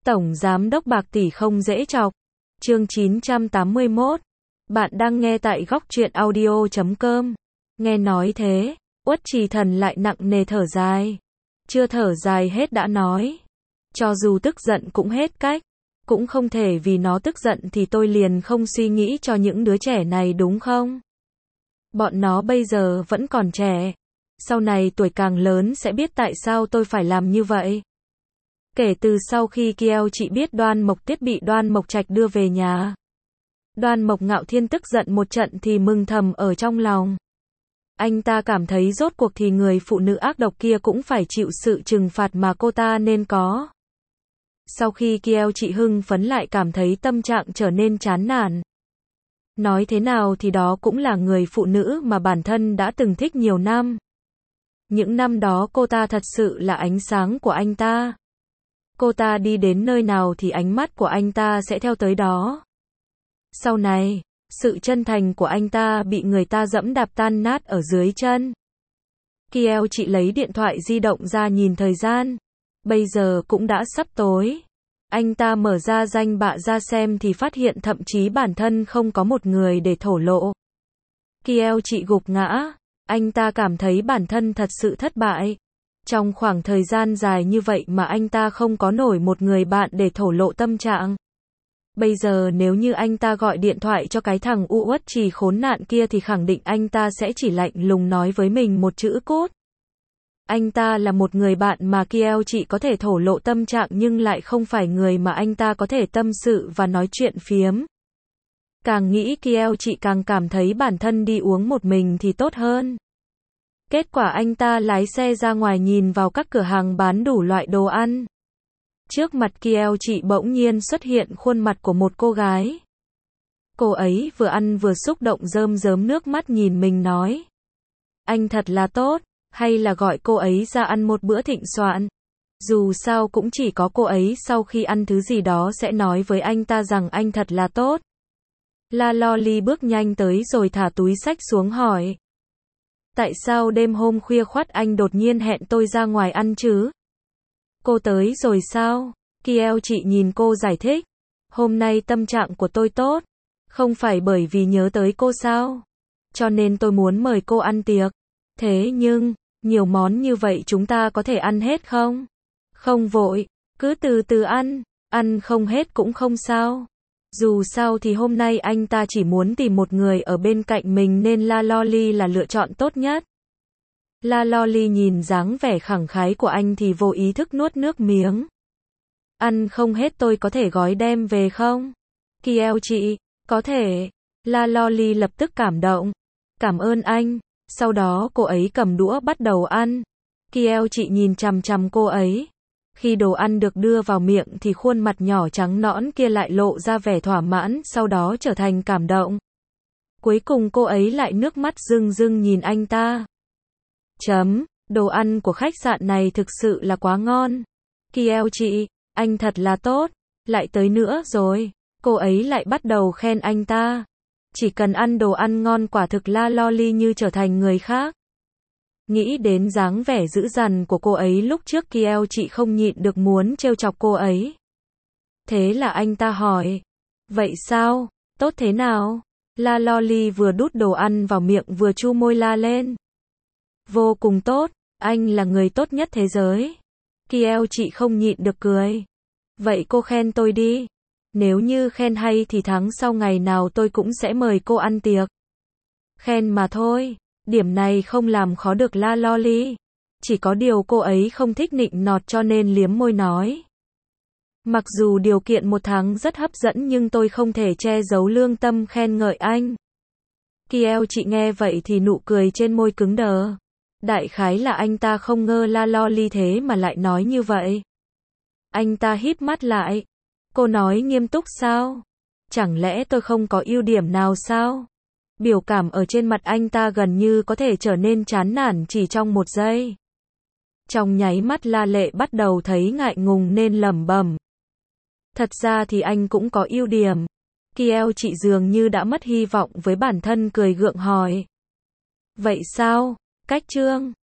Tổng Giám đốc Bạc Tỷ không dễ chọc. Chương 981. Bạn đang nghe tại góc truyện audio.com. Nghe nói thế, Uất Trì Thần lại nặng nề thở dài. Chưa thở dài hết đã nói. Cho dù tức giận cũng hết cách. Cũng không thể vì nó tức giận thì tôi liền không suy nghĩ cho những đứa trẻ này đúng không? Bọn nó bây giờ vẫn còn trẻ. Sau này tuổi càng lớn sẽ biết tại sao tôi phải làm như vậy. Kể từ sau khi Kiêu chị biết Đoan Mộc Tiết bị Đoan Mộc Trạch đưa về nhà, Đoan Mộc Ngạo Thiên tức giận một trận thì mừng thầm ở trong lòng. Anh ta cảm thấy rốt cuộc thì người phụ nữ ác độc kia cũng phải chịu sự trừng phạt mà cô ta nên có. Sau khi Kiêu chị hưng phấn lại cảm thấy tâm trạng trở nên chán nản. Nói thế nào thì đó cũng là người phụ nữ mà bản thân đã từng thích nhiều năm. Những năm đó cô ta thật sự là ánh sáng của anh ta. Cô ta đi đến nơi nào thì ánh mắt của anh ta sẽ theo tới đó. Sau này, sự chân thành của anh ta bị người ta dẫm đạp tan nát ở dưới chân. Kiêu chị lấy điện thoại di động ra nhìn thời gian. Bây giờ cũng đã sắp tối. Anh ta mở ra danh bạ ra xem thì phát hiện thậm chí bản thân không có một người để thổ lộ. Kiêu chị gục ngã. Anh ta cảm thấy bản thân thật sự thất bại. Trong khoảng thời gian dài như vậy mà anh ta không có nổi một người bạn để thổ lộ tâm trạng. Bây giờ nếu như anh ta gọi điện thoại cho cái thằng Uất Trì khốn nạn kia thì khẳng định anh ta sẽ chỉ lạnh lùng nói với mình một chữ cút. Anh ta là một người bạn mà Kiêu chị có thể thổ lộ tâm trạng nhưng lại không phải người mà anh ta có thể tâm sự và nói chuyện phiếm. Càng nghĩ Kiêu chị càng cảm thấy bản thân đi uống một mình thì tốt hơn. Kết quả anh ta lái xe ra ngoài nhìn vào các cửa hàng bán đủ loại đồ ăn. Trước mặt Kiêu chị bỗng nhiên xuất hiện khuôn mặt của một cô gái. Cô ấy vừa ăn vừa xúc động rơm rớm nước mắt nhìn mình nói. Anh thật là tốt, hay là gọi cô ấy ra ăn một bữa thịnh soạn. Dù sao cũng chỉ có cô ấy sau khi ăn thứ gì đó sẽ nói với anh ta rằng anh thật là tốt. La Loli bước nhanh tới rồi thả túi xách xuống hỏi. Tại sao đêm hôm khuya khoắt anh đột nhiên hẹn tôi ra ngoài ăn chứ? Cô tới rồi sao? Kiêu chị nhìn cô giải thích. Hôm nay tâm trạng của tôi tốt. Không phải bởi vì nhớ tới cô sao? Cho nên tôi muốn mời cô ăn tiệc. Thế nhưng, nhiều món như vậy chúng ta có thể ăn hết không? Không vội, cứ từ từ ăn không hết cũng không sao. Dù sao thì hôm nay anh ta chỉ muốn tìm một người ở bên cạnh mình nên La Loli là lựa chọn tốt nhất. La Loli nhìn dáng vẻ khẳng khái của anh thì vô ý thức nuốt nước miếng. Ăn không hết tôi có thể gói đem về không? Kiêu chị, có thể. La Loli lập tức cảm động. Cảm ơn anh. Sau đó cô ấy cầm đũa bắt đầu ăn. Kiêu chị nhìn chằm chằm cô ấy. Khi đồ ăn được đưa vào miệng thì khuôn mặt nhỏ trắng nõn kia lại lộ ra vẻ thỏa mãn, sau đó trở thành cảm động. Cuối cùng cô ấy lại nước mắt rưng rưng nhìn anh ta. Đồ ăn của khách sạn này thực sự là quá ngon. Kiêu chị, anh thật là tốt. Lại tới nữa rồi. Cô ấy lại bắt đầu khen anh ta. Chỉ cần ăn đồ ăn ngon quả thực La Loli như trở thành người khác. Nghĩ đến dáng vẻ dữ dằn của cô ấy lúc trước Kiêu chị không nhịn được muốn trêu chọc cô ấy. Thế là anh ta hỏi. Vậy sao? Tốt thế nào? La Loli vừa đút đồ ăn vào miệng vừa chu môi la lên. Vô cùng tốt, anh là người tốt nhất thế giới. Kiêu chị không nhịn được cười. Vậy cô khen tôi đi. Nếu như khen hay thì tháng sau ngày nào tôi cũng sẽ mời cô ăn tiệc. Khen mà thôi. Điểm này không làm khó được La Loli. Chỉ có điều cô ấy không thích nịnh nọt cho nên liếm môi nói. Mặc dù điều kiện một tháng rất hấp dẫn nhưng tôi không thể che giấu lương tâm khen ngợi anh. Kiêu chị nghe vậy thì nụ cười trên môi cứng đờ. Đại khái là anh ta không ngờ La Loli thế mà lại nói như vậy. Anh ta híp mắt lại. Cô nói nghiêm túc sao? Chẳng lẽ tôi không có ưu điểm nào sao? Biểu cảm ở trên mặt anh ta gần như có thể trở nên chán nản chỉ trong một giây. Trong nháy mắt La Lệ bắt đầu thấy ngại ngùng nên lẩm bẩm. Thật ra thì anh cũng có ưu điểm. Kiêu chị dường như đã mất hy vọng với bản thân cười gượng hỏi. Vậy sao? Cách chương